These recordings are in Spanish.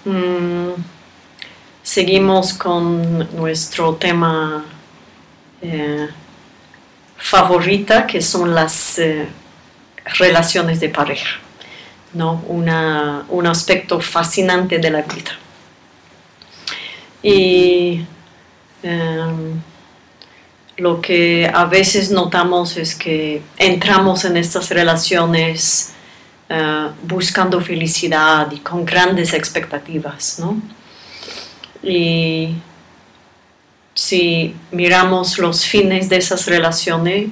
Mm, Seguimos con nuestro tema favorita, que son las relaciones de pareja, ¿no? Un aspecto fascinante de la vida. Y lo que a veces notamos es que entramos en estas relaciones buscando felicidad y con grandes expectativas, ¿no? Y si miramos los fines de estas relaciones,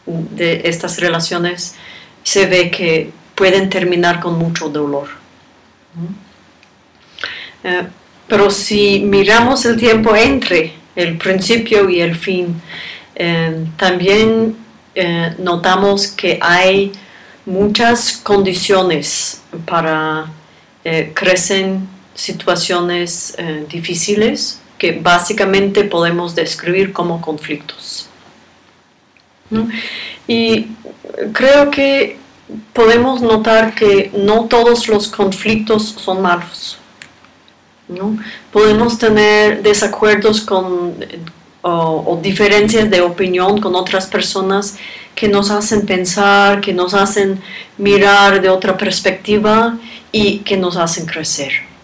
se ve que pueden terminar con mucho dolor. Pero si miramos el tiempo entre el principio y el fin, también notamos que hay muchas condiciones para crecer situaciones difíciles que básicamente podemos describir como conflictos. Y creo que podemos notar que no todos los conflictos son malos, ¿no? Podemos tener desacuerdos o diferencias de opinión con otras personas que nos hacen pensar, que nos hacen mirar de otra perspectiva y que nos hacen crecer.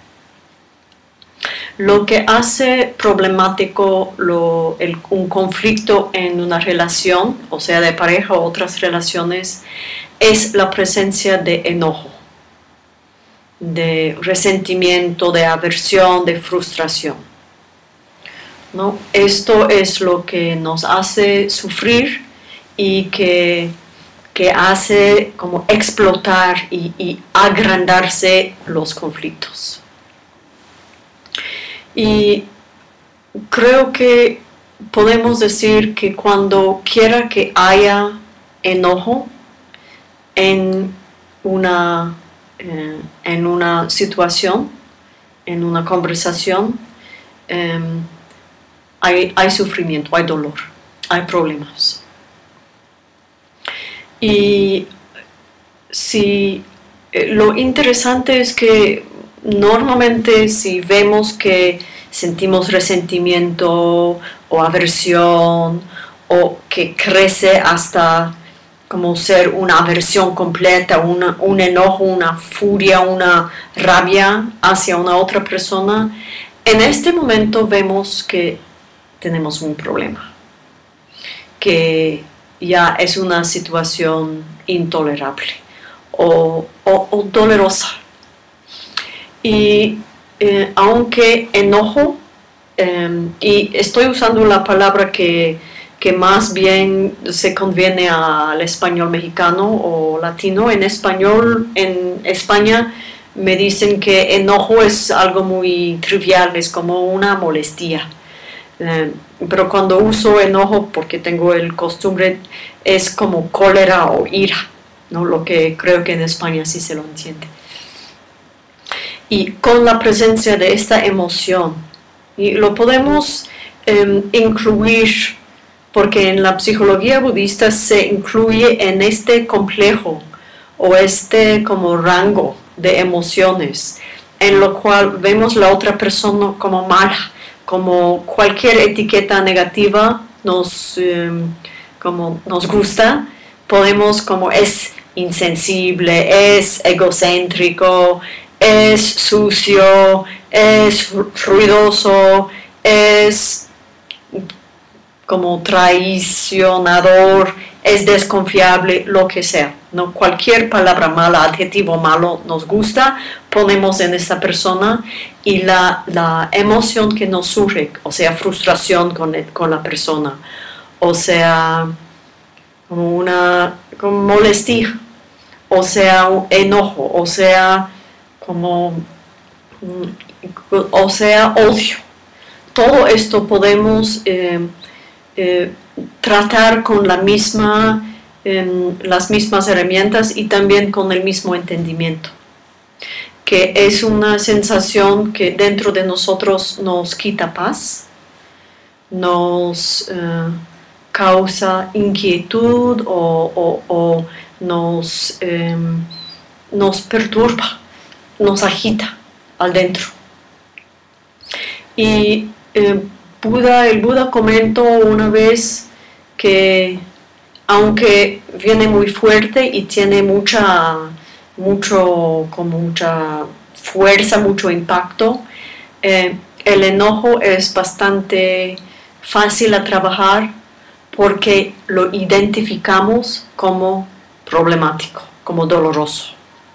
Lo que hace problemático un conflicto en una relación, o sea, de pareja o otras relaciones, es la presencia de enojo, de resentimiento, de aversión, de frustración, ¿no? Esto es lo que nos hace sufrir y que hace como explotar y agrandarse los conflictos. Y creo que podemos decir que cuando quiera que haya enojo en una situación, en una conversación, hay sufrimiento, hay dolor, hay problemas. Y lo interesante es que normalmente si vemos que sentimos resentimiento o aversión o que crece hasta como ser una aversión completa, un enojo, una furia, una rabia hacia una otra persona, en este momento vemos que tenemos un problema, que ya es una situación intolerable o dolorosa. Y aunque enojo, y estoy usando la palabra que más bien se conviene al español mexicano o latino, en español, en España me dicen que enojo es algo muy trivial, es como una molestia. Pero cuando uso enojo, porque tengo el costumbre, es como cólera o ira, ¿no? Lo que creo que en España sí se lo entiende. Y con la presencia de esta emoción, y lo podemos incluir, porque en la psicología budista se incluye en este complejo o este como rango de emociones, en lo cual vemos la otra persona como mala, como cualquier etiqueta negativa como nos gusta, podemos como es insensible, es egocéntrico, es sucio, es ruidoso, es como traicionador, es desconfiable, lo que sea, ¿no? Cualquier palabra mala, adjetivo malo nos gusta, ponemos en esta persona y la emoción que nos surge, o sea, frustración con la persona, o sea, como molestia, o sea, un enojo, o sea, odio. Todo esto podemos tratar con las mismas herramientas y también con el mismo entendimiento, que es una sensación que dentro de nosotros nos quita paz, nos causa inquietud o nos perturba, nos agita al dentro, Y el Buda comentó una vez que aunque viene muy fuerte y tiene mucha fuerza, mucho impacto, el enojo es bastante fácil a trabajar porque lo identificamos como problemático, como doloroso.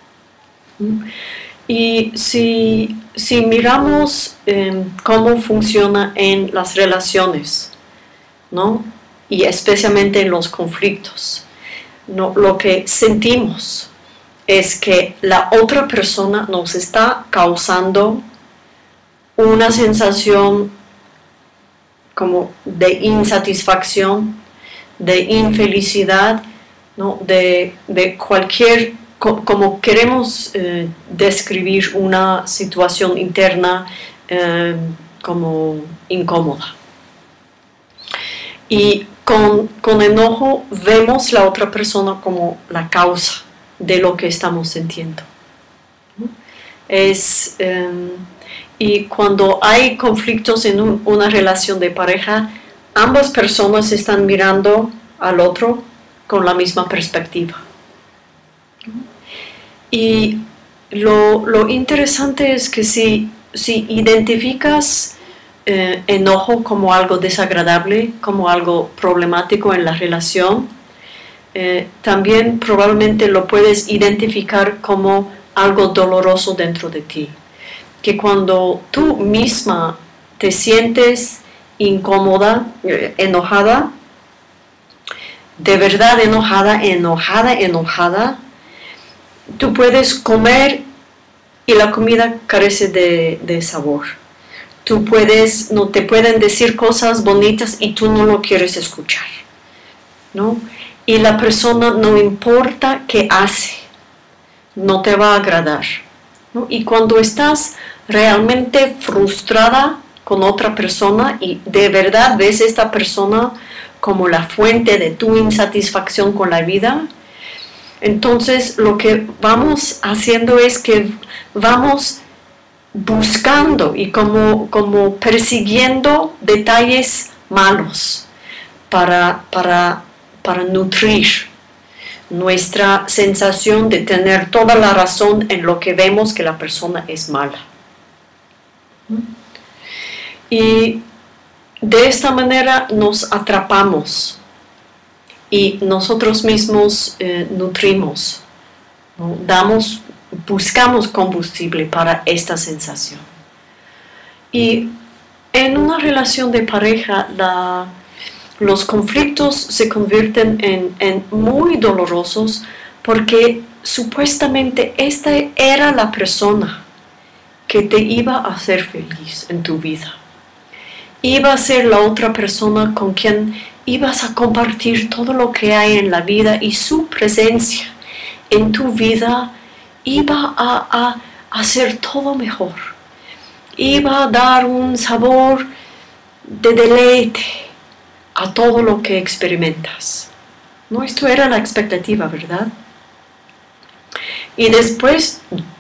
Y si miramos cómo funciona en las relaciones, ¿no? Y especialmente en los conflictos, ¿no? Lo que sentimos es que la otra persona nos está causando una sensación como de insatisfacción, de infelicidad, ¿no? de cualquier, como queremos describir una situación interna como incómoda. Y con enojo vemos la otra persona como la causa de lo que estamos sintiendo. Y cuando hay conflictos en una relación de pareja, ambas personas están mirando al otro con la misma perspectiva. Y lo interesante es que si identificas enojo como algo desagradable, como algo problemático en la relación, también probablemente lo puedes identificar como algo doloroso dentro de ti. Que cuando tú misma te sientes incómoda, enojada, de verdad enojada, tú puedes comer y la comida carece de sabor. No te pueden decir cosas bonitas y tú no lo quieres escuchar, ¿no? Y la persona, no importa qué hace, no te va a agradar, ¿no? Y cuando estás realmente frustrada con otra persona y de verdad ves a esta persona como la fuente de tu insatisfacción con la vida, entonces lo que vamos haciendo es que vamos buscando y como persiguiendo detalles malos para nutrir nuestra sensación de tener toda la razón en lo que vemos que la persona es mala. Y de esta manera nos atrapamos y nosotros mismos nutrimos, ¿no? Buscamos combustible para esta sensación. Y en una relación de pareja, los conflictos se convierten en muy dolorosos porque supuestamente esta era la persona que te iba a hacer feliz en tu vida. Iba a ser la otra persona con quien ibas a compartir todo lo que hay en la vida y su presencia en tu vida iba a hacer todo mejor. Iba a dar un sabor de deleite a todo lo que experimentas. ¿No? Esto era la expectativa, ¿verdad? Y después,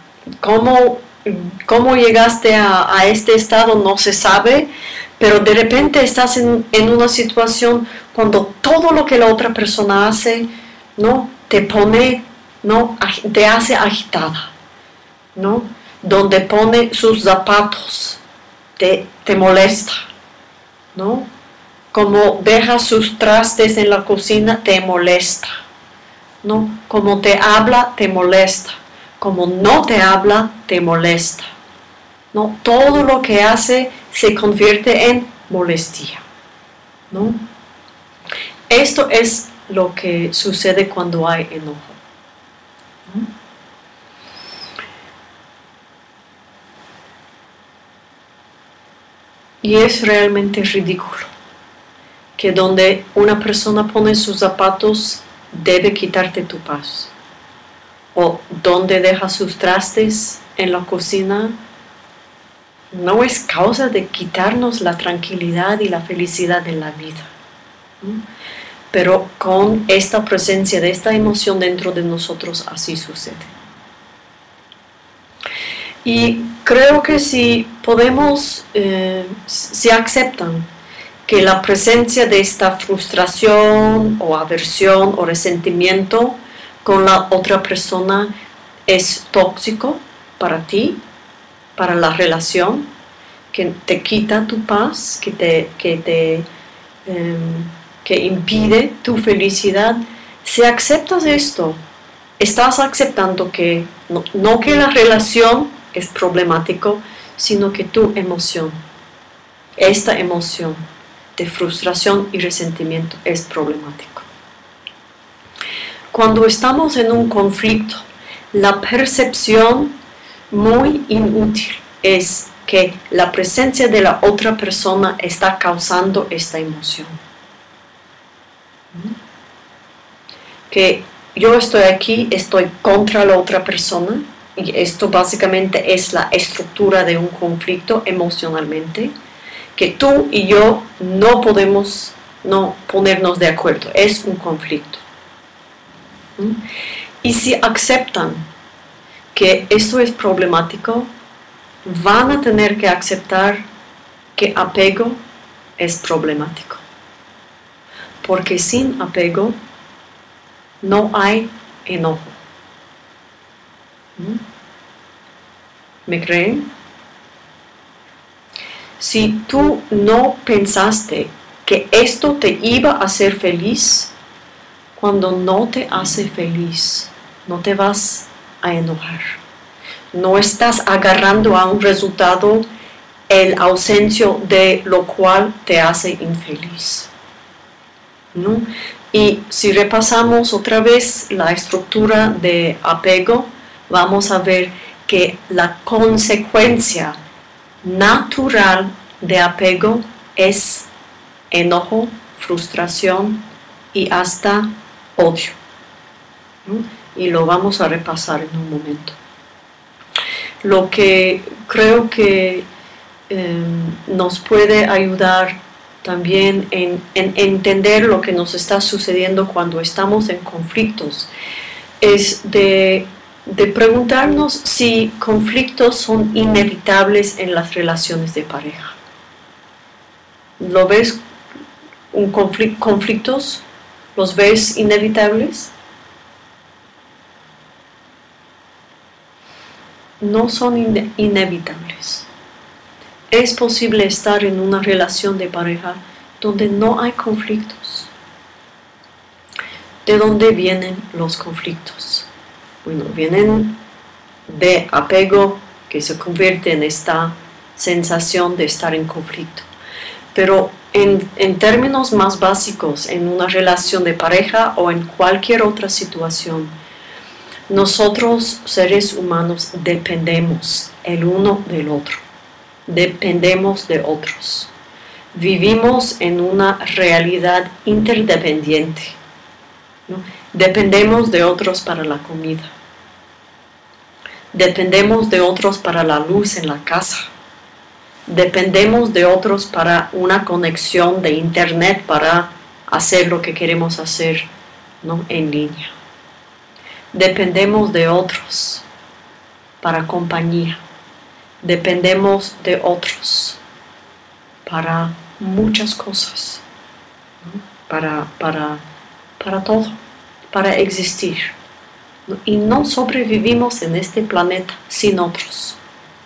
¿cómo llegaste a este estado? No se sabe, pero de repente estás en una situación cuando todo lo que la otra persona hace, ¿no? Te pone, ¿no? Te hace agitada, ¿no? Donde pone sus zapatos, te molesta, ¿no? Como deja sus trastes en la cocina, te molesta, ¿no? Como te habla, te molesta. Como no te habla, te molesta, ¿no? Todo lo que hace se convierte en molestia, ¿no? Esto es lo que sucede cuando hay enojo, ¿no? Y es realmente ridículo que donde una persona pone sus zapatos debe quitarte tu paz, o donde deja sus trastes en la cocina no es causa de quitarnos la tranquilidad y la felicidad de la vida, ¿no? Pero con esta presencia de esta emoción dentro de nosotros así sucede. Y creo que si podemos, si aceptan que la presencia de esta frustración o aversión o resentimiento con la otra persona es tóxico para ti, para la relación, que te quita tu paz, que impide tu felicidad. Si aceptas esto, estás aceptando que no que la relación es problemático, sino que tu emoción, esta emoción de frustración y resentimiento es problemático. Cuando estamos en un conflicto, la percepción muy inútil es que la presencia de la otra persona está causando esta emoción. Que yo estoy aquí, estoy contra la otra persona, y esto básicamente es la estructura de un conflicto emocionalmente, que tú y yo no podemos no ponernos de acuerdo, es un conflicto. Y si aceptan que esto es problemático, van a tener que aceptar que apego es problemático. Porque sin apego no hay enojo. ¿Me creen? Si tú no pensaste que esto te iba a hacer feliz, cuando no te hace feliz, no te vas a enojar. No estás agarrando a un resultado el ausencia de lo cual te hace infeliz, ¿no? Y si repasamos otra vez la estructura de apego, vamos a ver que la consecuencia natural de apego es enojo, frustración y hasta odio, ¿no? Y lo vamos a repasar en un momento. Lo que creo que nos puede ayudar también en entender lo que nos está sucediendo cuando estamos en conflictos es de preguntarnos si conflictos son inevitables en las relaciones de pareja. ¿Lo ves? ¿Conflictos? ¿Los ves inevitables? No son inevitables. Es posible estar en una relación de pareja donde no hay conflictos. ¿De dónde vienen los conflictos? Bueno, vienen de apego que se convierte en esta sensación de estar en conflicto. Pero en términos más básicos, en una relación de pareja o en cualquier otra situación, nosotros, seres humanos, dependemos el uno del otro. Dependemos de otros. Vivimos en una realidad interdependiente, ¿no? Dependemos de otros para la comida. Dependemos de otros para la luz en la casa. Dependemos de otros para una conexión de internet para hacer lo que queremos hacer, ¿no? En línea. Dependemos de otros para compañía. Dependemos de otros para muchas cosas, ¿no? Para todo, para existir, ¿no? Y no sobrevivimos en este planeta sin otros.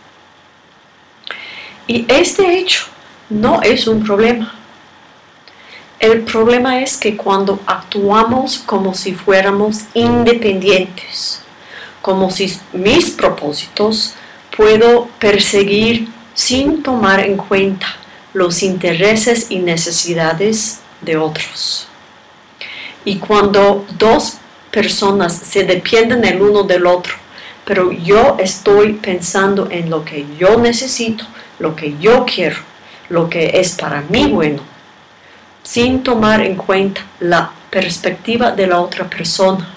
Y este hecho no es un problema. El problema es que cuando actuamos como si fuéramos independientes, como si mis propósitos puedo perseguir sin tomar en cuenta los intereses y necesidades de otros. Y cuando dos personas se dependen el uno del otro, pero yo estoy pensando en lo que yo necesito, lo que yo quiero, lo que es para mí bueno, sin tomar en cuenta la perspectiva de la otra persona,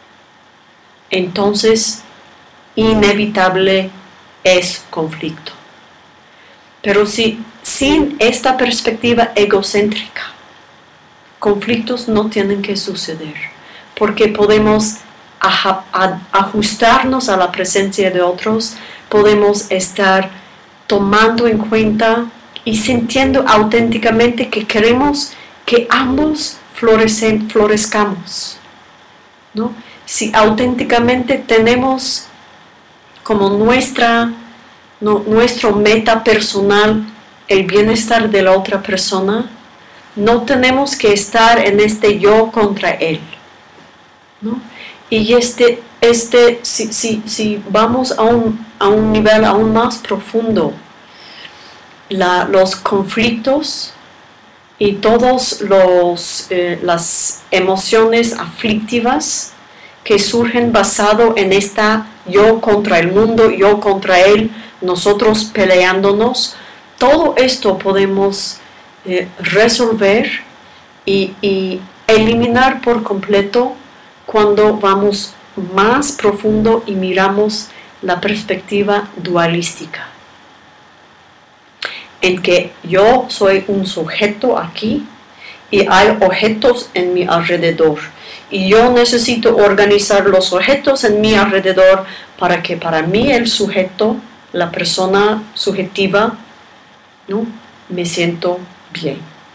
entonces inevitable es conflicto. Pero si sin esta perspectiva egocéntrica, conflictos no tienen que suceder, porque podemos ajustarnos a la presencia de otros podemos estar tomando en cuenta y sintiendo auténticamente que queremos que ambos florezcamos, ¿no? Si auténticamente tenemos como nuestro meta personal el bienestar de la otra persona, no tenemos que estar en este yo contra él, ¿no? Y si vamos a un nivel aún más profundo, los conflictos y todas las emociones aflictivas que surgen basado en esta yo contra el mundo, yo contra él, nosotros peleándonos, todo esto podemos resolver y eliminar por completo cuando vamos más profundo y miramos la perspectiva dualística, en que yo soy un sujeto aquí y hay objetos en mi alrededor. Y yo necesito organizar los objetos en mi alrededor para que para mí el sujeto, la persona subjetiva, ¿no?, me siento bien,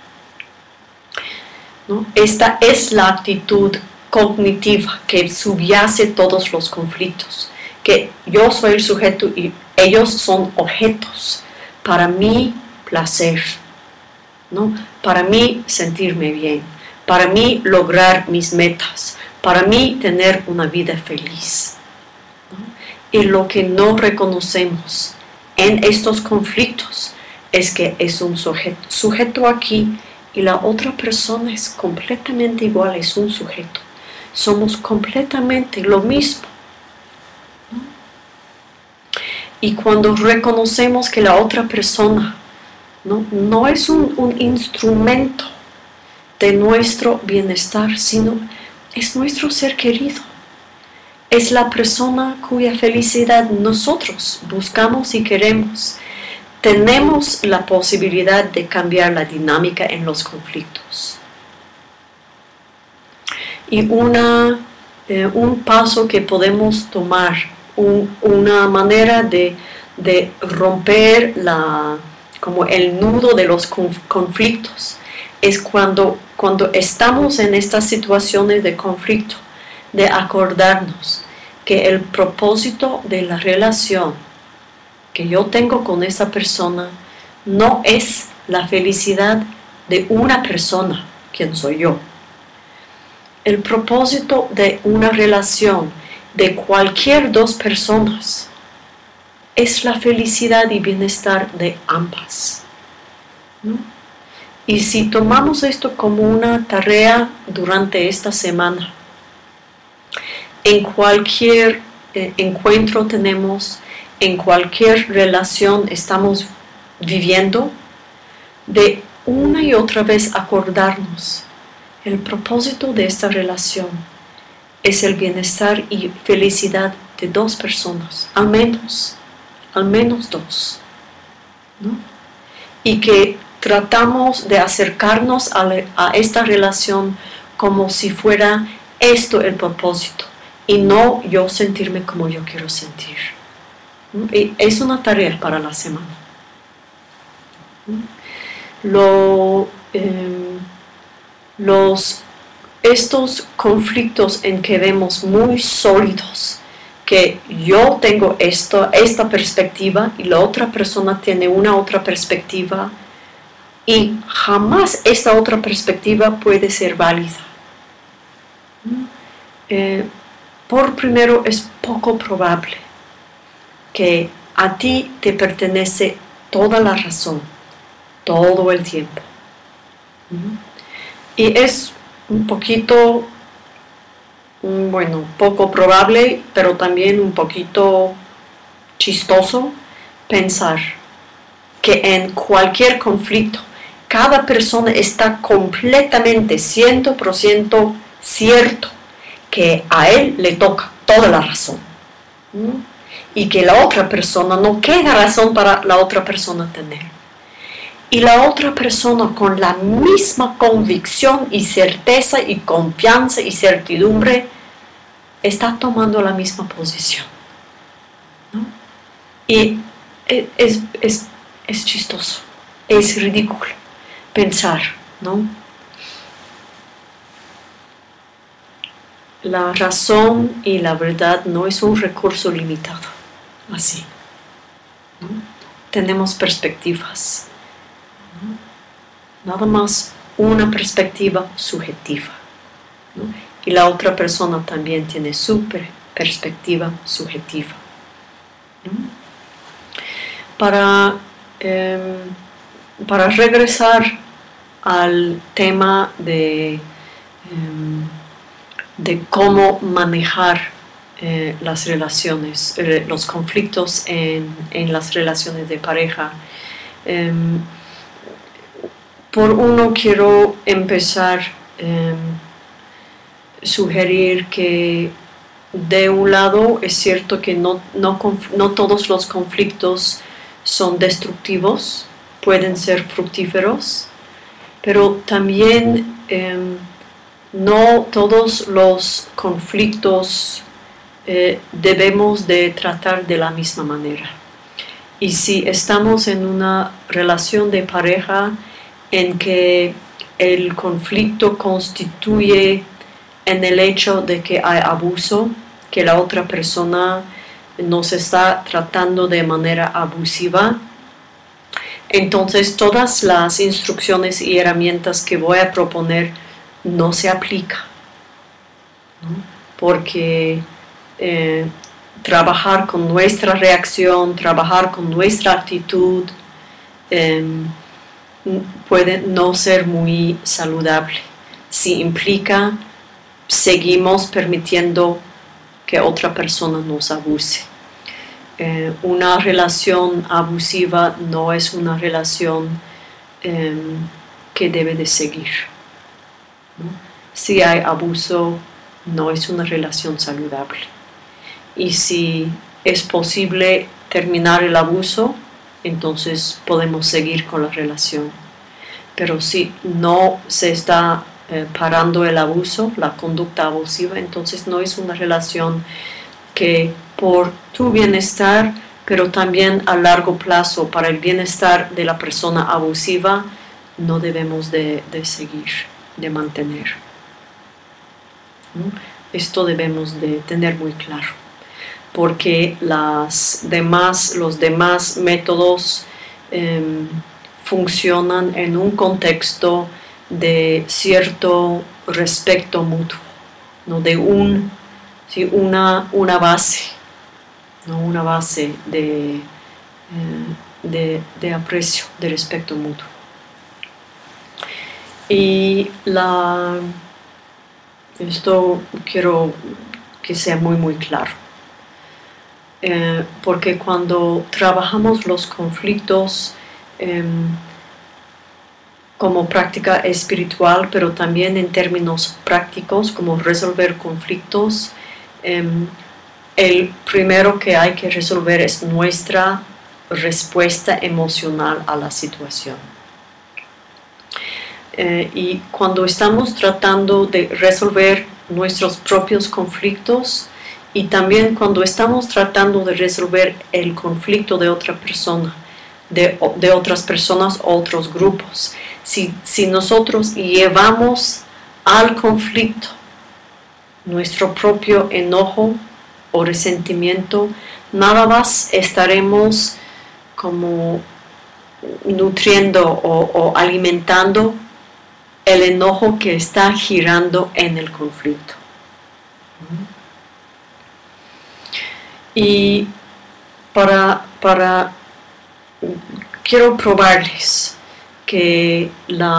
¿no? Esta es la actitud cognitiva que subyace todos los conflictos, que yo soy el sujeto y ellos son objetos para mi placer, ¿no?, para mí sentirme bien, para mí lograr mis metas, para mí tener una vida feliz, ¿no? Y lo que no reconocemos en estos conflictos es que es un sujeto aquí y la otra persona es completamente igual, es un sujeto. Somos completamente lo mismo, ¿no? Y cuando reconocemos que la otra persona no es un instrumento de nuestro bienestar, sino es nuestro ser querido. Es la persona cuya felicidad nosotros buscamos y queremos. Tenemos la posibilidad de cambiar la dinámica en los conflictos. Y un paso que podemos tomar, una manera de romper como el nudo de los conflictos, es cuando estamos en estas situaciones de conflicto, de acordarnos que el propósito de la relación que yo tengo con esa persona no es la felicidad de una persona, quien soy yo. El propósito de una relación de cualquier dos personas es la felicidad y bienestar de ambas, ¿no? Y si tomamos esto como una tarea durante esta semana, en cualquier encuentro tenemos, en cualquier relación estamos viviendo, de una y otra vez acordarnos, el propósito de esta relación es el bienestar y felicidad de dos personas, al menos dos, ¿no? Y que tratamos de acercarnos a esta relación como si fuera esto el propósito y no yo sentirme como yo quiero sentir, ¿no? Y es una tarea para la semana, ¿no? Estos conflictos en que vemos muy sólidos, que yo tengo esta perspectiva y la otra persona tiene una otra perspectiva y jamás esta otra perspectiva puede ser válida. Por primero, es poco probable que a ti te pertenece toda la razón, todo el tiempo. Y es un poquito, poco probable, pero también un poquito chistoso pensar que en cualquier conflicto cada persona está completamente 100% cierto que a él le toca toda la razón, ¿no? Y que la otra persona no queda razón para la otra persona tener. Y la otra persona con la misma convicción y certeza y confianza y certidumbre está tomando la misma posición, ¿no? Y es chistoso, es ridículo pensar, ¿no? La razón y la verdad no es un recurso limitado, así, ¿no? Tenemos perspectivas, ¿no? Nada más una perspectiva subjetiva, ¿no? Y la otra persona también tiene su perspectiva subjetiva, ¿no? Para regresar al tema de cómo manejar las relaciones, los conflictos en las relaciones de pareja. Por uno quiero empezar sugerir que de un lado es cierto que no todos los conflictos son destructivos, pueden ser fructíferos, pero también no todos los conflictos debemos de tratar de la misma manera. Y si estamos en una relación de pareja en que el conflicto constituye en el hecho de que hay abuso, que la otra persona nos está tratando de manera abusiva, entonces todas las instrucciones y herramientas que voy a proponer no se aplican, ¿no? Porque trabajar con nuestra reacción, trabajar con nuestra actitud puede no ser muy saludable si implica seguimos permitiendo que otra persona nos abuse. Una relación abusiva no es una relación que debe de seguir, ¿no? Si hay abuso, no es una relación saludable. Y si es posible terminar el abuso, entonces podemos seguir con la relación. Pero si no se está parando el abuso, la conducta abusiva, entonces no es una relación que por tu bienestar, pero también a largo plazo para el bienestar de la persona abusiva, no debemos de seguir, de mantener, ¿no? Esto debemos de tener muy claro, porque los demás métodos funcionan en un contexto de cierto respeto mutuo, ¿no? De una base, ¿no? Una base de aprecio, de respeto mutuo. Y esto quiero que sea muy muy claro, porque cuando trabajamos los conflictos como práctica espiritual, pero también en términos prácticos, como resolver conflictos, el primero que hay que resolver es nuestra respuesta emocional a la situación. Y cuando estamos tratando de resolver nuestros propios conflictos y también cuando estamos tratando de resolver el conflicto de otra persona, de otras personas o otros grupos, si nosotros llevamos al conflicto nuestro propio enojo o resentimiento, nada más estaremos como nutriendo o alimentando el enojo que está girando en el conflicto. Y quiero probarles que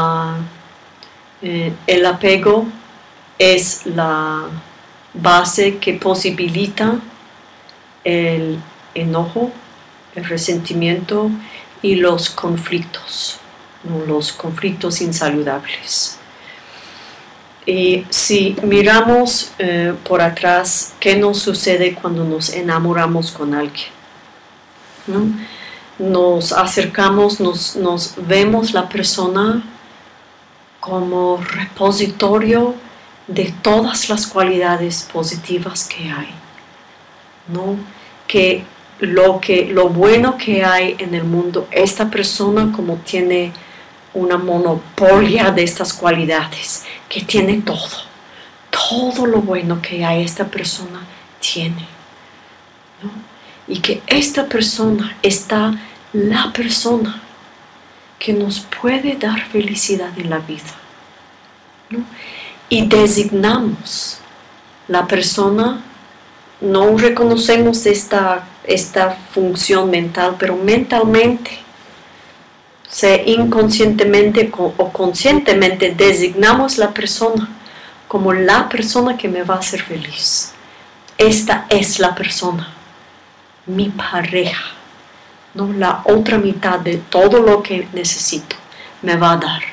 el apego es la base que posibilita el enojo, el resentimiento y los conflictos, ¿no? Los conflictos insaludables. Y si miramos por atrás, ¿qué nos sucede cuando nos enamoramos con alguien? ¿No? Nos acercamos, nos vemos la persona como repositorio de todas las cualidades positivas que hay, ¿no? Que lo bueno que hay en el mundo. Esta persona como tiene una monopolia de estas cualidades, que tiene todo lo bueno que hay, esta persona tiene, ¿no? Y que esta persona está la persona que nos puede dar felicidad en la vida, ¿no? Y designamos la persona, no reconocemos esta función mental, pero mentalmente, sea inconscientemente o conscientemente, designamos la persona como la persona que me va a hacer feliz. Esta es la persona, mi pareja, ¿no? La otra mitad de todo lo que necesito me va a dar.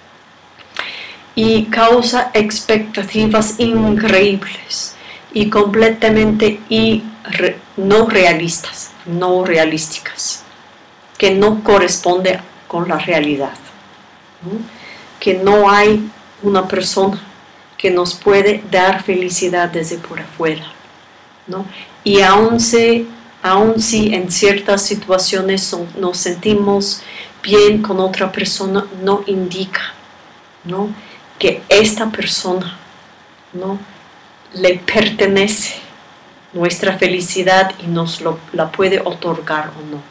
Y causa expectativas increíbles y completamente no realísticas, que no corresponde con la realidad, ¿no? Que no hay una persona que nos puede dar felicidad desde por afuera, ¿no? Y aun si en ciertas situaciones nos sentimos bien con otra persona, no indica, ¿no?, que esta persona, ¿no?, le pertenece nuestra felicidad y la puede otorgar o no.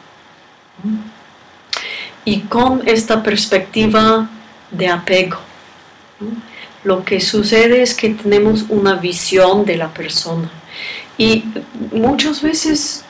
Y con esta perspectiva de apego, ¿no?, lo que sucede es que tenemos una visión de la persona. Y muchas veces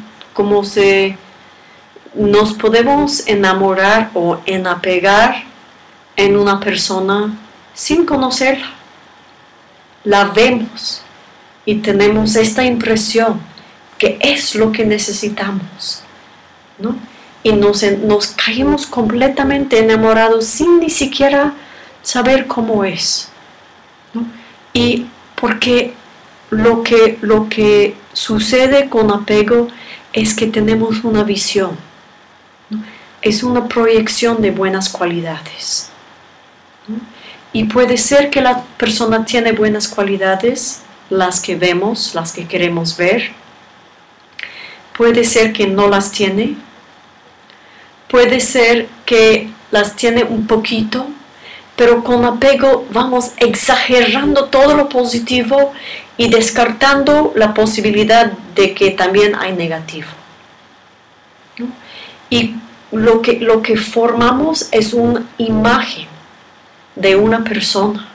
nos podemos enamorar o enapegar en una persona sin conocerla. La vemos y tenemos esta impresión que es lo que necesitamos, ¿no? Y nos caemos completamente enamorados sin ni siquiera saber cómo es, ¿no? Y porque lo que sucede con apego es que tenemos una visión, ¿no? Es una proyección de buenas cualidades, ¿no? Y puede ser que la persona tiene buenas cualidades, las que vemos, las que queremos ver. Puede ser que no las tiene. Puede ser que las tiene un poquito, pero con apego vamos exagerando todo lo positivo y descartando la posibilidad de que también hay negativo, ¿no? Y lo que formamos es una imagen de una persona.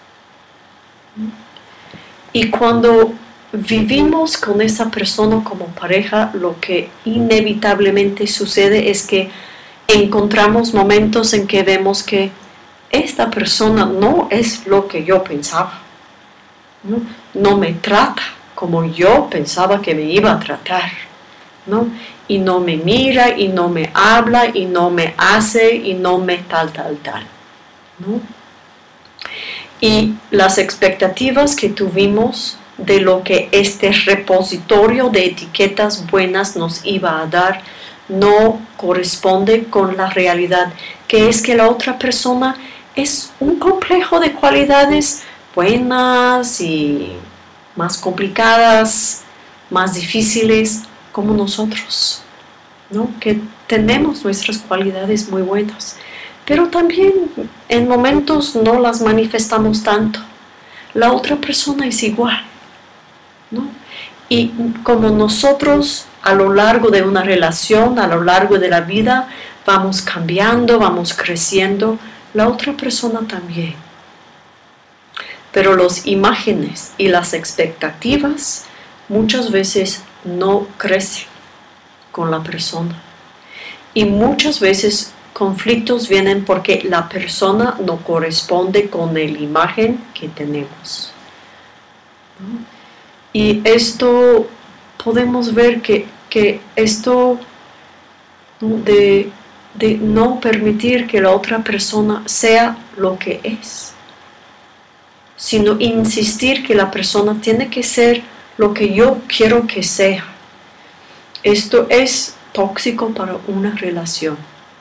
Y cuando vivimos con esa persona como pareja, lo que inevitablemente sucede es que encontramos momentos en que vemos que esta persona no es lo que yo pensaba, ¿no? No me trata como yo pensaba que me iba a tratar, ¿no? Y no me mira, y no me habla, y no me hace, y no me tal, ¿no? Y las expectativas que tuvimos de lo que este repositorio de etiquetas buenas nos iba a dar no corresponde con la realidad, que es que la otra persona es un complejo de cualidades buenas y más complicadas, más difíciles, como nosotros, ¿no? Que tenemos nuestras cualidades muy buenas, pero también en momentos no las manifestamos tanto. La otra persona es igual, ¿no? Y como nosotros a lo largo de una relación, a lo largo de la vida, vamos cambiando, vamos creciendo, la otra persona también. Pero las imágenes y las expectativas muchas veces no crecen con la persona. Y muchas veces conflictos vienen porque la persona no corresponde con la imagen que tenemos, ¿no? Y esto podemos ver que esto, ¿no?, de no permitir que la otra persona sea lo que es, sino insistir que la persona tiene que ser lo que yo quiero que sea. Esto es tóxico para una relación.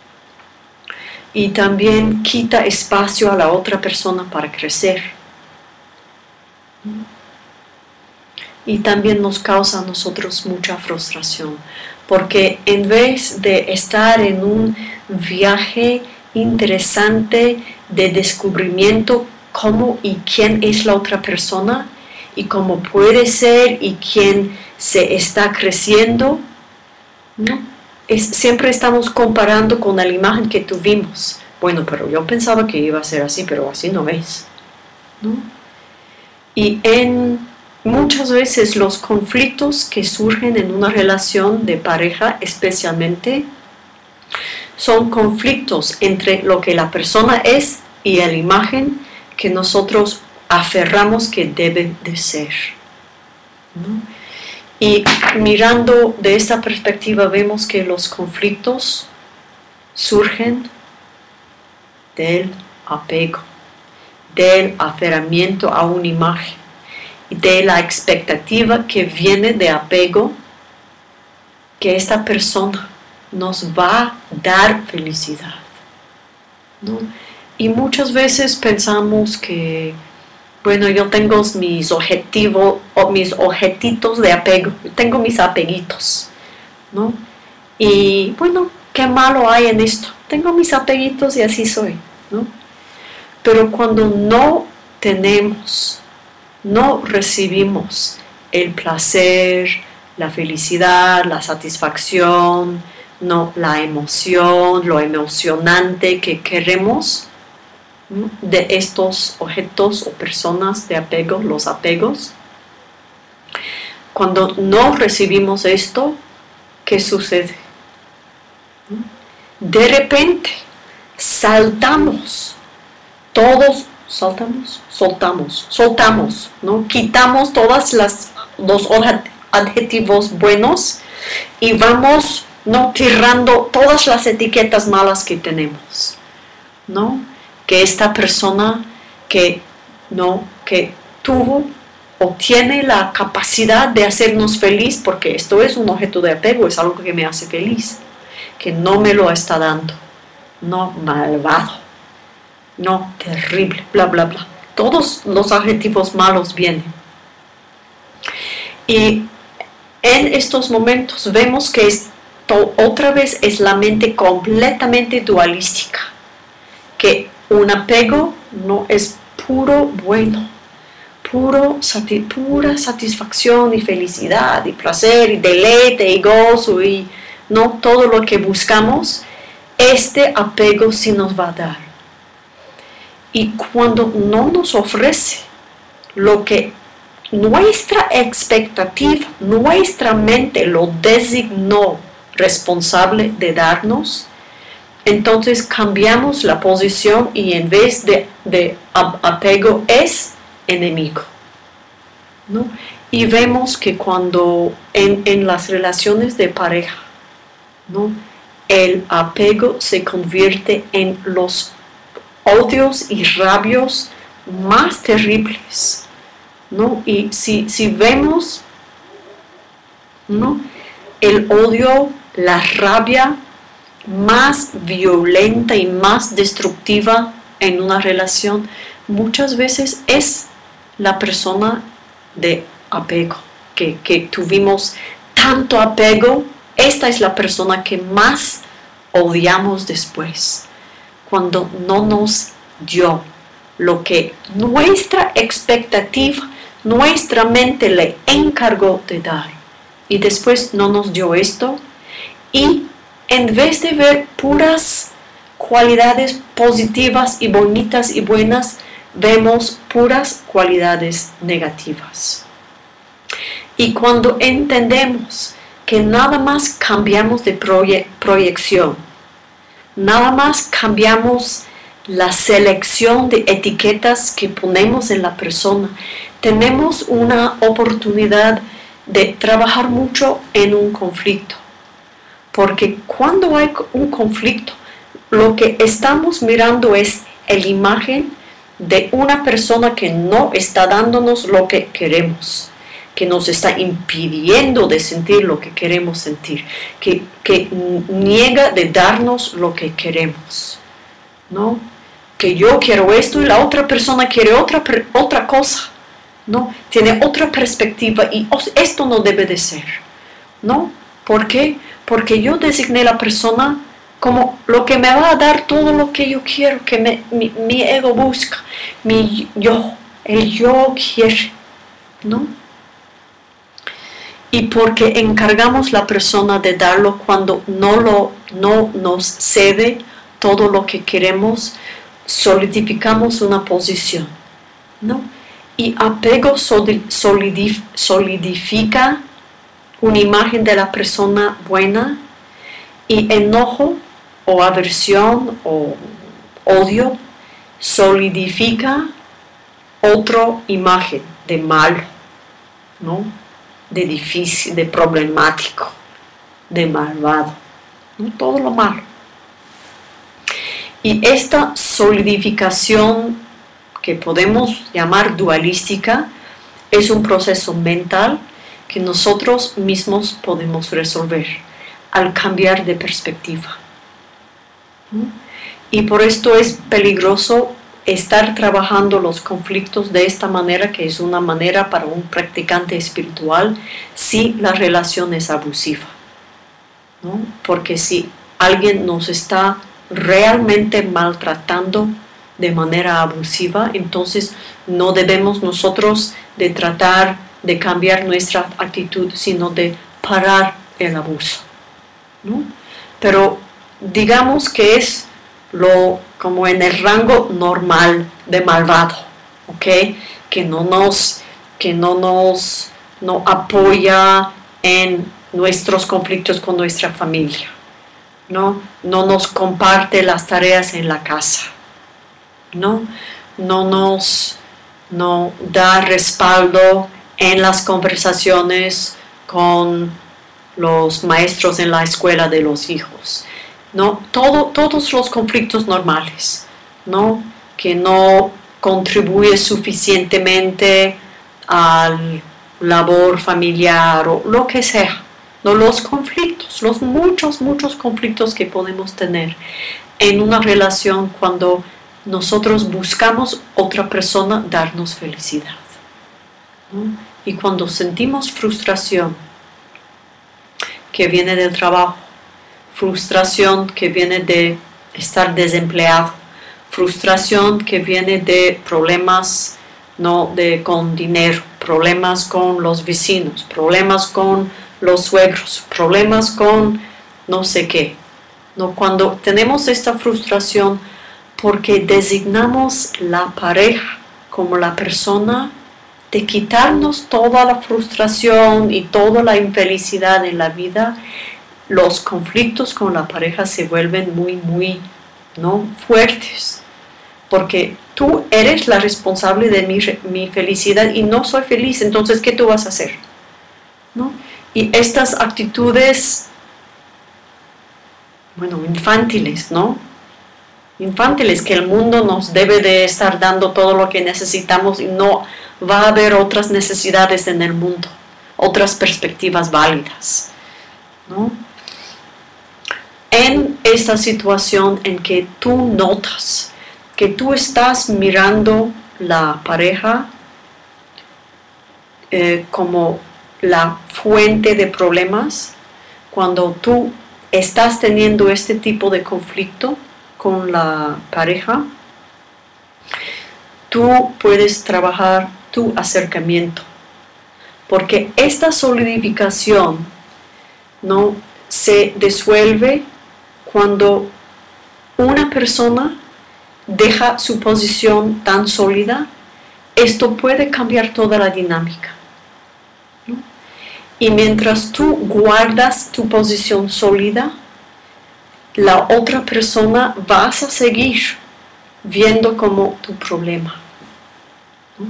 Y también quita espacio a la otra persona para crecer. y también nos causa a nosotros mucha frustración, porque en vez de estar en un viaje interesante de descubrimiento cómo y quién es la otra persona y cómo puede ser y quién se está creciendo, ¿no? Siempre estamos comparando con la imagen que tuvimos. Bueno, pero yo pensaba que iba a ser así, pero así no es, ¿no? Y muchas veces los conflictos que surgen en una relación de pareja especialmente son conflictos entre lo que la persona es y la imagen que nosotros aferramos que debe de ser, ¿no? Y mirando de esta perspectiva vemos que los conflictos surgen del apego, del aferramiento a una imagen y de la expectativa que viene de apego que esta persona nos va a dar felicidad, ¿no? Y muchas veces pensamos que, bueno, yo tengo mis objetivos o mis objetitos de apego, yo tengo mis apeguitos, ¿no? Y bueno, ¿qué malo hay en esto? Tengo mis apeguitos y así soy, ¿no? Pero cuando no recibimos el placer, la felicidad, la satisfacción, no, la emoción, lo emocionante que queremos, ¿no?, de estos objetos o personas de apego, los apegos. Cuando no recibimos esto, ¿qué sucede? De repente soltamos, ¿no? Quitamos todos los adjetivos buenos y vamos, ¿no?, tirando todas las etiquetas malas que tenemos, ¿no? Que esta persona que tuvo o tiene la capacidad de hacernos feliz, porque esto es un objeto de apego, es algo que me hace feliz, que no me lo está dando, no, malvado, no, terrible, bla, bla, bla. Todos los adjetivos malos vienen. Y en estos momentos vemos que otra vez es la mente completamente dualística, que un apego no es puro bueno, pura satisfacción y felicidad y placer y deleite y gozo y no todo lo que buscamos, este apego sí nos va a dar. Y cuando no nos ofrece lo que nuestra expectativa, nuestra mente lo designó responsable de darnos, entonces cambiamos la posición y en vez de apego es enemigo, ¿no? Y vemos que cuando en las relaciones de pareja, ¿no?, el apego se convierte en los odios y rabios más terribles, ¿no? Y si vemos, ¿no?, el odio, la rabia más violenta y más destructiva en una relación, muchas veces es la persona de apego, que tuvimos tanto apego. Esta es la persona que más odiamos después, cuando no nos dio lo que nuestra expectativa, nuestra mente le encargó de dar, y después no nos dio esto, y en vez de ver puras cualidades positivas y bonitas y buenas, vemos puras cualidades negativas. Y cuando entendemos que nada más cambiamos de proyección, nada más cambiamos la selección de etiquetas que ponemos en la persona, tenemos una oportunidad de trabajar mucho en un conflicto. Porque cuando hay un conflicto, lo que estamos mirando es la imagen de una persona que no está dándonos lo que queremos, que nos está impidiendo de sentir lo que queremos sentir, que niega de darnos lo que queremos, ¿no? Que yo quiero esto y la otra persona quiere otra cosa, ¿no? Tiene otra perspectiva y esto no debe de ser, ¿no? ¿Por qué? Porque yo designé a la persona como lo que me va a dar todo lo que yo quiero, que mi ego busca, el yo quiere, ¿no? Y porque encargamos a la persona de darlo cuando no nos cede todo lo que queremos, solidificamos una posición, ¿no? Y apego solidifica una imagen de la persona buena, y enojo o aversión o odio solidifica otra imagen de malo, ¿no? De difícil, de problemático, de malvado, ¿no? Todo lo malo. Y esta solidificación, que podemos llamar dualística, es un proceso mental que nosotros mismos podemos resolver al cambiar de perspectiva. Y por esto es peligroso estar trabajando los conflictos de esta manera, que es una manera para un practicante espiritual, si la relación es abusiva, ¿no? Porque si alguien nos está realmente maltratando de manera abusiva, entonces no debemos nosotros de tratar de cambiar nuestra actitud, sino de parar el abuso, ¿no? Pero digamos que es como en el rango normal de malvado, ¿ok? Que no apoya en nuestros conflictos con nuestra familia, no nos comparte las tareas en la casa, no nos da respaldo en las conversaciones con los maestros en la escuela de los hijos, ¿no? Todos los conflictos normales, ¿no? Que no contribuye suficientemente al labor familiar o lo que sea, ¿no? Los conflictos, los muchos conflictos que podemos tener en una relación cuando nosotros buscamos otra persona darnos felicidad, ¿no? Y cuando sentimos frustración que viene del trabajo, frustración que viene de estar desempleado, frustración que viene de problemas con dinero, problemas con los vecinos, problemas con los suegros, problemas con no sé qué, ¿no? Cuando tenemos esta frustración porque designamos la pareja como la persona de quitarnos toda la frustración y toda la infelicidad en la vida, los conflictos con la pareja se vuelven muy fuertes, porque tú eres la responsable de mi felicidad y no soy feliz, entonces ¿qué tú vas a hacer? ¿No? Y estas actitudes, infantiles, ¿no? Infantiles, que el mundo nos debe de estar dando todo lo que necesitamos y no va a haber otras necesidades en el mundo, otras perspectivas válidas, ¿no? En esta situación en que tú notas que tú estás mirando la pareja como la fuente de problemas, cuando tú estás teniendo este tipo de conflicto con la pareja, tú puedes trabajar tu acercamiento, porque esta solidificación no se disuelve cuando una persona deja su posición tan sólida. Esto puede cambiar toda la dinámica, ¿no? Y mientras tú guardas tu posición sólida, la otra persona vas a seguir viendo como tu problema, ¿no?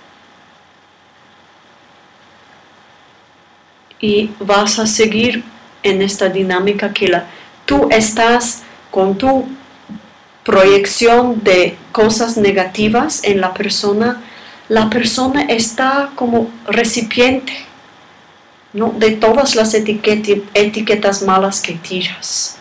Y vas a seguir en esta dinámica que tú estás con tu proyección de cosas negativas en la persona está como recipiente, ¿no? De todas las etiquetas malas que tiras.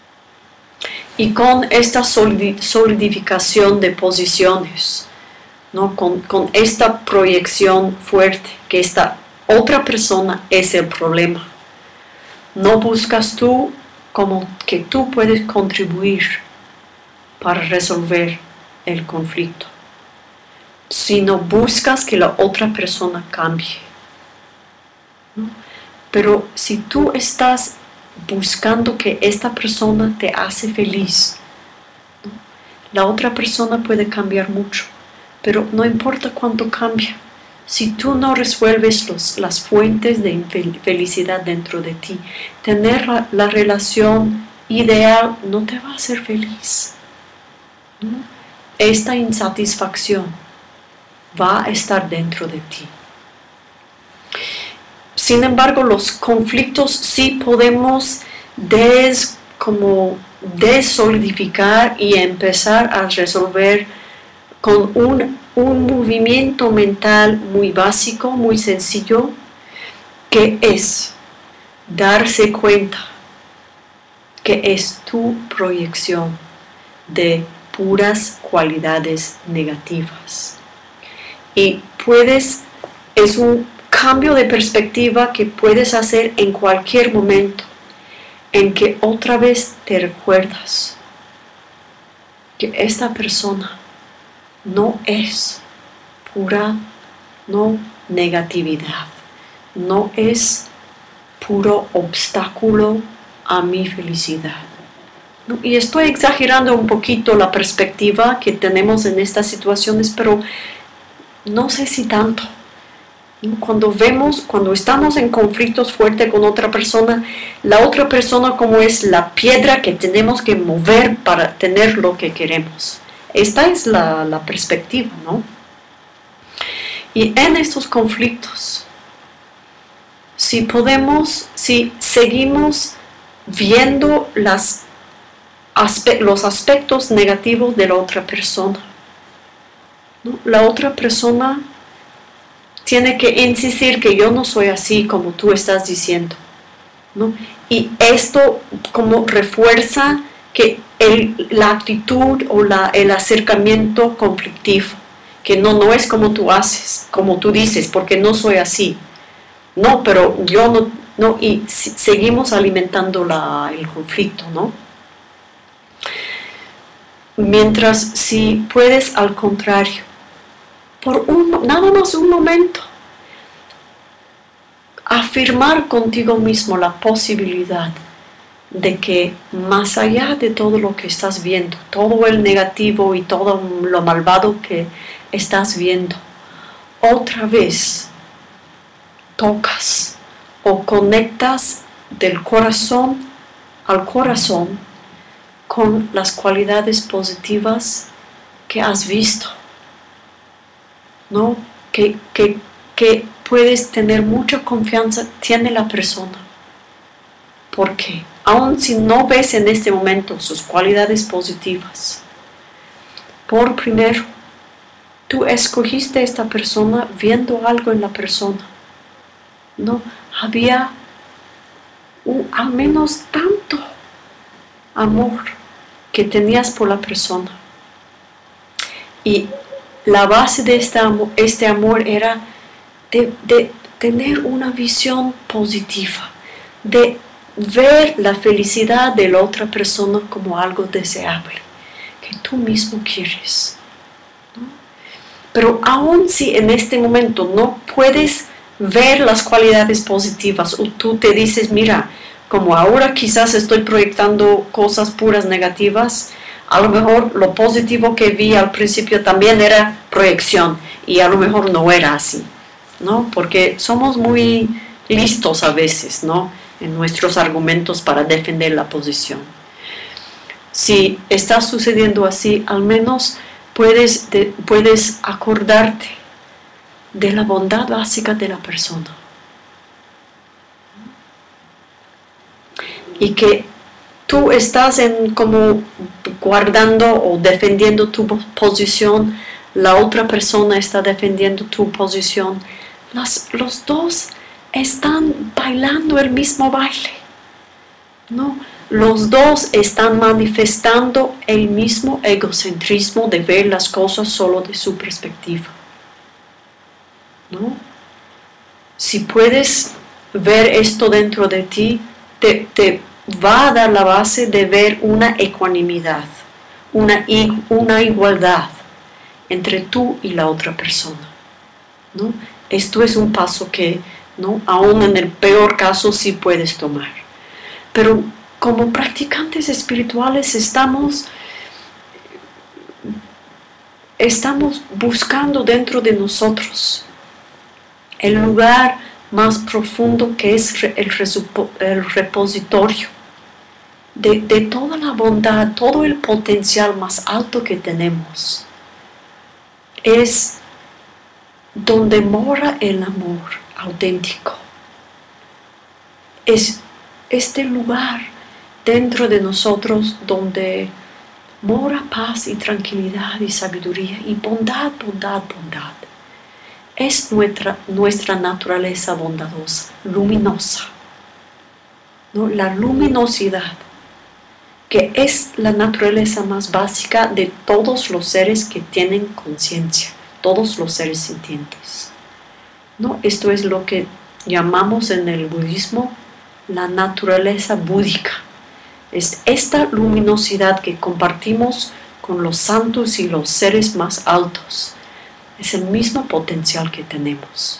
Y con esta solidificación de posiciones, ¿no? Con esta proyección fuerte, que esta otra persona es el problema. No buscas tú como que tú puedes contribuir para resolver el conflicto, sino buscas que la otra persona cambie, ¿no? Pero si tú estás buscando que esta persona te hace feliz, ¿no? La otra persona puede cambiar mucho, pero no importa cuánto cambia. Si tú no resuelves las fuentes de infelicidad dentro de ti, tener la relación ideal no te va a hacer feliz, ¿no? Esta insatisfacción va a estar dentro de ti. Sin embargo, los conflictos sí podemos desolidificar y empezar a resolver con un movimiento mental muy básico, muy sencillo, que es darse cuenta que es tu proyección de puras cualidades negativas. Y es un cambio de perspectiva que puedes hacer en cualquier momento en que otra vez te recuerdas que esta persona no es pura negatividad, no es puro obstáculo a mi felicidad. Y estoy exagerando un poquito la perspectiva que tenemos en estas situaciones, pero no sé si tanto. Cuando estamos en conflictos fuertes con otra persona, la otra persona como es la piedra que tenemos que mover para tener lo que queremos. Esta es la perspectiva, ¿no? Y en estos conflictos, si seguimos viendo los aspectos negativos de la otra persona, ¿no? La otra persona tiene que insistir que yo no soy así como tú estás diciendo, ¿no? Y esto como refuerza que la actitud o el acercamiento conflictivo, que no es como tú haces, como tú dices, porque no soy así. No, pero yo no, y seguimos alimentando el conflicto, ¿no? Mientras si puedes al contrario, nada más un momento, afirmar contigo mismo la posibilidad de que más allá de todo lo que estás viendo, todo el negativo y todo lo malvado que estás viendo, otra vez tocas o conectas del corazón al corazón con las cualidades positivas que has visto, ¿no? Que puedes tener mucha confianza, tiene la persona. ¿Por qué? Aun si no ves en este momento sus cualidades positivas, por primero, tú escogiste a esta persona viendo algo en la persona, ¿no? Había al menos tanto amor que tenías por la persona. Y la base de este amor era de tener una visión positiva, de ver la felicidad de la otra persona como algo deseable, que tú mismo quieres, ¿no? Pero aun si en este momento no puedes ver las cualidades positivas, o tú te dices, mira, como ahora quizás estoy proyectando cosas puras negativas, a lo mejor lo positivo que vi al principio también era proyección, y a lo mejor no era así, ¿no? Porque somos muy listos a veces, ¿no?, en nuestros argumentos para defender la posición. Si está sucediendo así, al menos puedes acordarte de la bondad básica de la persona. Y que tú estás como guardando o defendiendo tu posición, la otra persona está defendiendo tu posición. Los dos están bailando el mismo baile, No, los dos están manifestando el mismo egocentrismo de ver las cosas solo de su perspectiva. ¿No? Si puedes ver esto dentro de ti, te va a dar la base de ver una ecuanimidad, una igualdad entre tú y la otra persona, ¿no? Esto es un paso que, ¿no?, aún en el peor caso sí puedes tomar. Pero como practicantes espirituales estamos buscando dentro de nosotros el lugar más profundo que es el repositorio de toda la bondad, todo el potencial más alto que tenemos. Es donde mora el amor auténtico. Es este lugar dentro de nosotros donde mora paz y tranquilidad y sabiduría y bondad, bondad, bondad. Es nuestra naturaleza bondadosa, luminosa, ¿no? La luminosidad, que es la naturaleza más básica de todos los seres que tienen conciencia, todos los seres sintientes, ¿no? Esto es lo que llamamos en el budismo la naturaleza búdica. Es esta luminosidad que compartimos con los santos y los seres más altos. Es el mismo potencial que tenemos.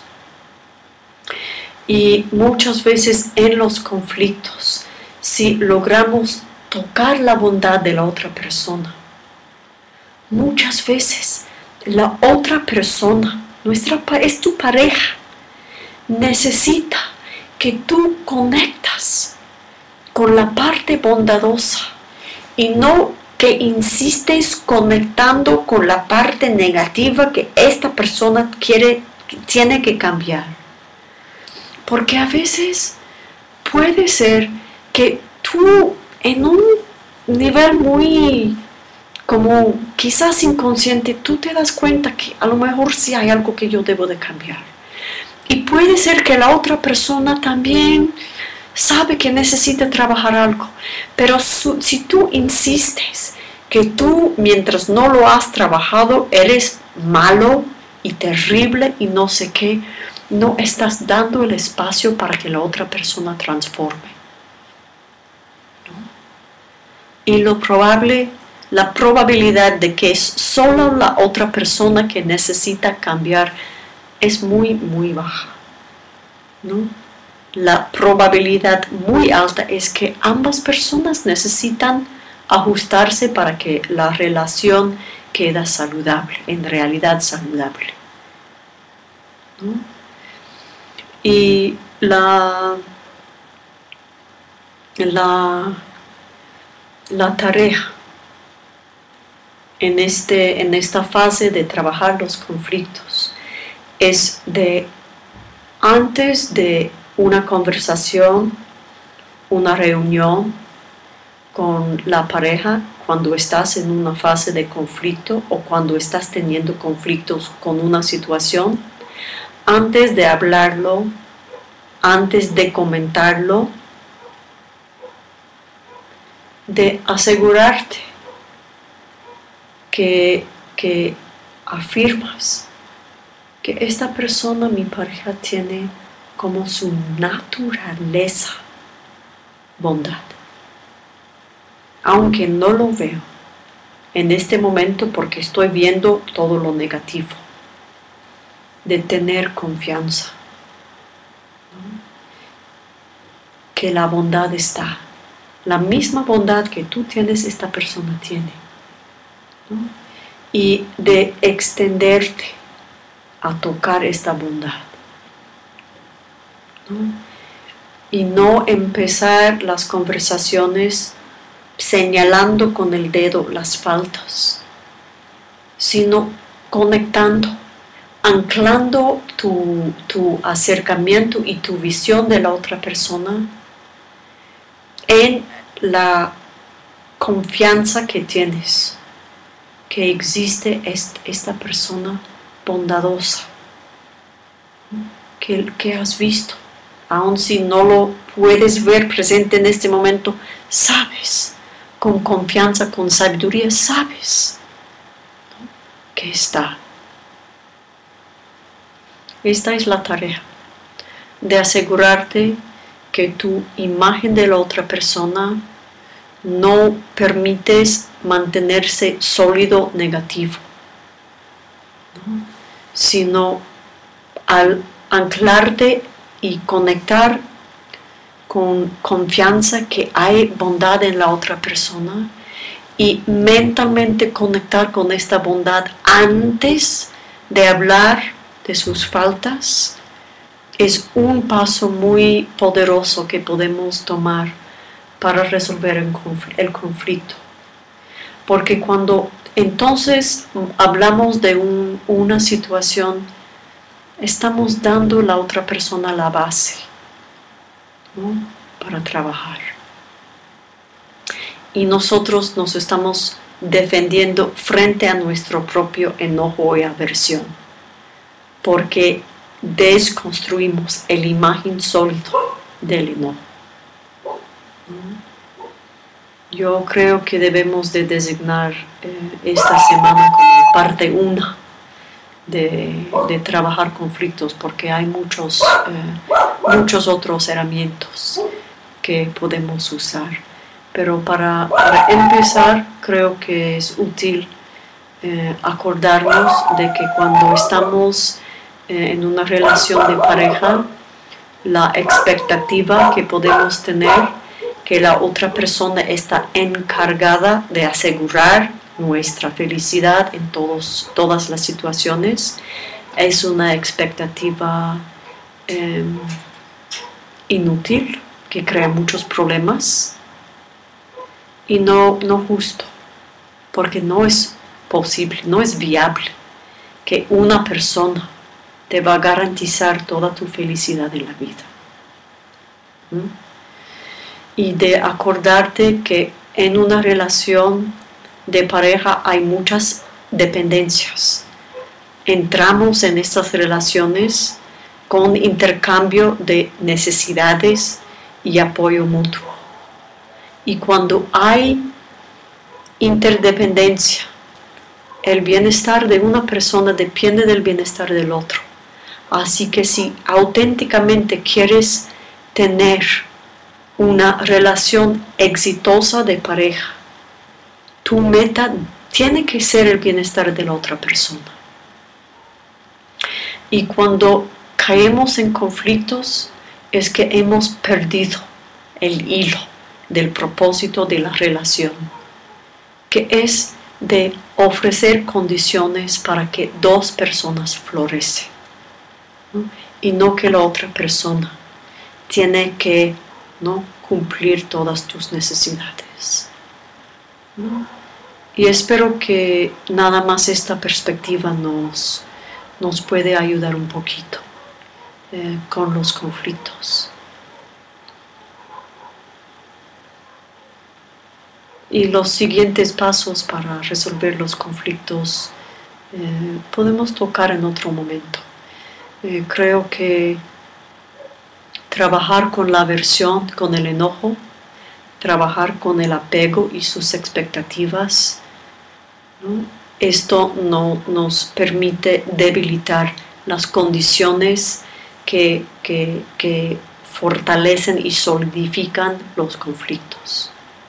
Y muchas veces en los conflictos, si logramos tocar la bondad de la otra persona, muchas veces la otra persona, es tu pareja, necesita que tú conectas con la parte bondadosa y no que insistes conectando con la parte negativa que esta persona tiene que cambiar. Porque a veces puede ser que tú en un nivel muy como quizás inconsciente, tú te das cuenta que a lo mejor sí hay algo que yo debo de cambiar. Y puede ser que la otra persona también sabe que necesita trabajar algo, pero si tú insistes que tú, mientras no lo has trabajado, eres malo y terrible y no sé qué, no estás dando el espacio para que la otra persona transforme, ¿no? Y la probabilidad de que es solo la otra persona que necesita cambiar es muy, muy baja, ¿no? La probabilidad muy alta es que ambas personas necesitan ajustarse para que la relación quede saludable, en realidad saludable, ¿no? Y la tarea en esta fase de trabajar los conflictos es de, antes de una conversación, una reunión con la pareja, cuando estás en una fase de conflicto o cuando estás teniendo conflictos con una situación, antes de hablarlo, antes de comentarlo, de asegurarte que afirmas que esta persona, mi pareja, tiene como su naturaleza bondad. Aunque no lo veo en este momento porque estoy viendo todo lo negativo, de tener confianza, ¿no? Que la bondad está, la misma bondad que tú tienes, esta persona tiene, ¿no? Y de extenderte a tocar esta bondad, ¿no? Y no empezar las conversaciones señalando con el dedo las faltas, sino conectando, anclando tu acercamiento y tu visión de la otra persona en la confianza que tienes, que existe esta persona bondadosa que has visto, aun si no lo puedes ver presente en este momento, sabes, con confianza, con sabiduría, sabes, ¿no?, que está. Esta es la tarea, de asegurarte que tu imagen de la otra persona no permites mantenerse sólido negativo, ¿no?, sino al anclarte y conectar con confianza que hay bondad en la otra persona y mentalmente conectar con esta bondad antes de hablar de sus faltas, es un paso muy poderoso que podemos tomar para resolver el conflicto. Porque cuando entonces hablamos de una situación, estamos dando a la otra persona la base, ¿no?, para trabajar. Y nosotros nos estamos defendiendo frente a nuestro propio enojo y aversión, porque desconstruimos la imagen sólida del enojo. Yo creo que debemos de designar esta semana como parte 1 de trabajar conflictos, porque hay muchos otros herramientas que podemos usar. Pero para empezar, creo que es útil acordarnos de que cuando estamos en una relación de pareja, la expectativa que podemos tener que la otra persona está encargada de asegurar nuestra felicidad en todas las situaciones, es una expectativa inútil, que crea muchos problemas y no justo, porque no es posible, no es viable que una persona te va a garantizar toda tu felicidad en la vida. Y de acordarte que en una relación de pareja hay muchas dependencias. Entramos en estas relaciones con intercambio de necesidades y apoyo mutuo. Y cuando hay interdependencia, el bienestar de una persona depende del bienestar del otro. Así que si auténticamente quieres tener una relación exitosa de pareja, tu meta tiene que ser el bienestar de la otra persona. Y cuando caemos en conflictos es que hemos perdido el hilo del propósito de la relación, que es de ofrecer condiciones para que dos personas florecen, ¿no?, y no que la otra persona tiene que, ¿no?, cumplir todas tus necesidades, ¿no? Y espero que nada más esta perspectiva nos puede ayudar un poquito con los conflictos. Y los siguientes pasos para resolver los conflictos podemos tocar en otro momento. Creo que trabajar con la aversión, con el enojo, trabajar con el apego y sus expectativas, ¿no?, esto no nos permite debilitar las condiciones que fortalecen y solidifican los conflictos.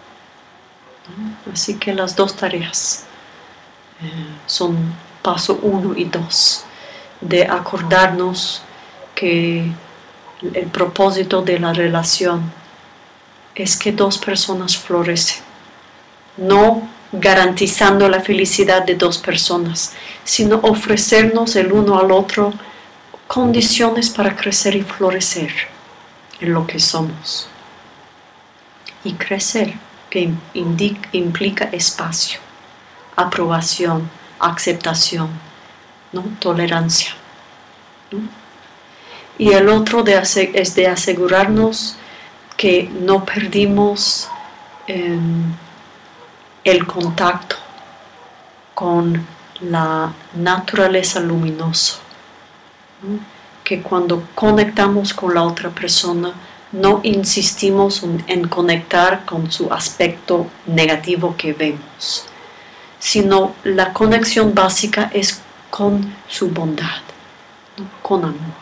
Así que las dos tareas son paso 1 y 2, de acordarnos que el propósito de la relación es que dos personas florecen, no garantizando la felicidad de dos personas, sino ofrecernos el uno al otro condiciones para crecer y florecer en lo que somos. Y crecer, que implica espacio, aprobación, aceptación, ¿no?, tolerancia, ¿no? Y el otro es de asegurarnos que no perdimos el contacto con la naturaleza luminosa, ¿no?, que cuando conectamos con la otra persona, no insistimos en conectar con su aspecto negativo que vemos, sino la conexión básica es con su bondad, ¿no? Con amor.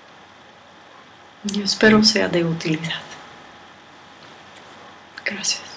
Y espero sea de utilidad. Gracias.